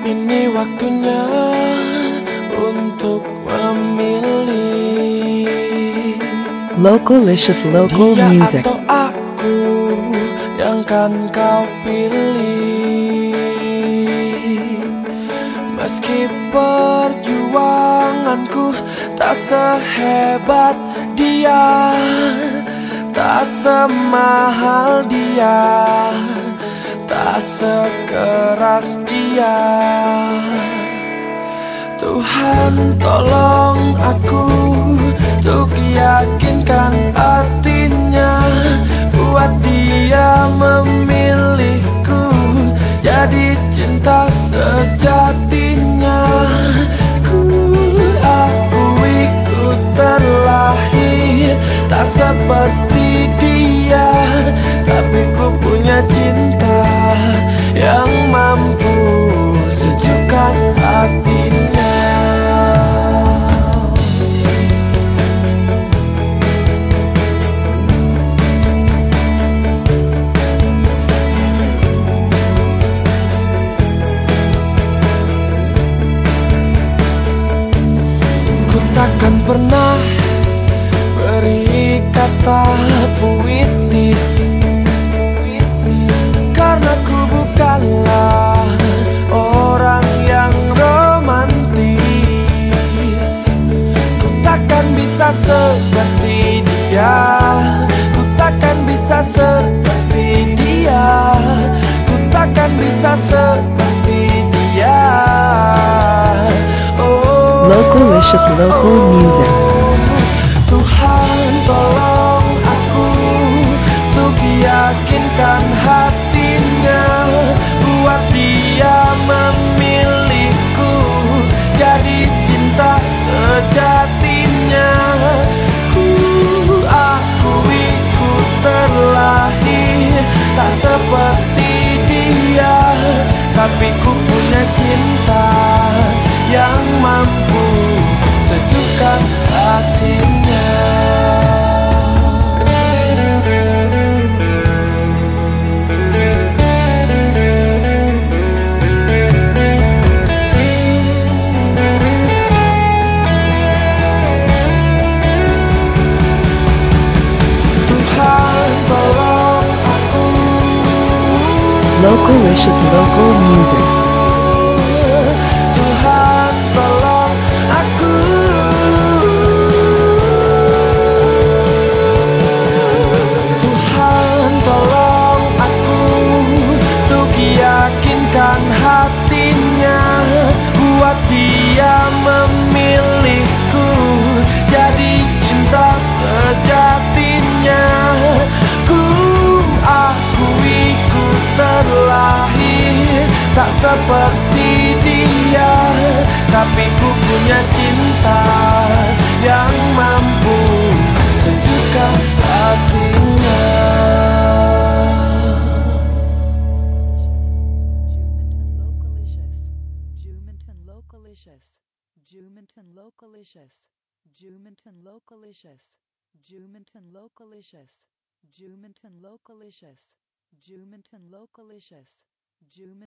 Ini waktunya untuk memilih Localicious local dia music. atau aku yang kan kau pilih. Meski perjuanganku tak sehebat dia, tak semahal dia, tak sekeras dia. Tuhan tolong aku untuk yakinkan hatinya, buat dia memilihku jadi cinta sejatinya. Ku akui ku terlahir tak seperti dia, tapi ku punya cinta yang mampu sejukkan hatinya. Ku takkan pernah beri kata puitis, karena ku bukanlah orang yang romantis. Ku takkan bisa seperti dia, ku takkan bisa seperti dia, ku takkan bisa seperti dia. Localicious local music. Tuhan tolong aku untuk yakinkan hatinya, buat dia memilihku jadi cinta sejatinya. Ku akui ku terlahir tak seperti dia, tapi ku punya cinta yang mampu sejukkan hatinya. Tuhan tolong aku. Localicious local music. Tuhan tolong aku. Tuhan tolong aku untuk yakinkan hatinya, buat dia memilihku jadi cinta sejatinya. Ku akui ku terlahir tak seperti dia, tapi ku punya cinta yang mampu sejukkan hatinya. Juminton Localicious. Juminton Localicious. Juminton Localicious. Juminton Localicious. Juminton Localicious. Juminton Localicious. Juminton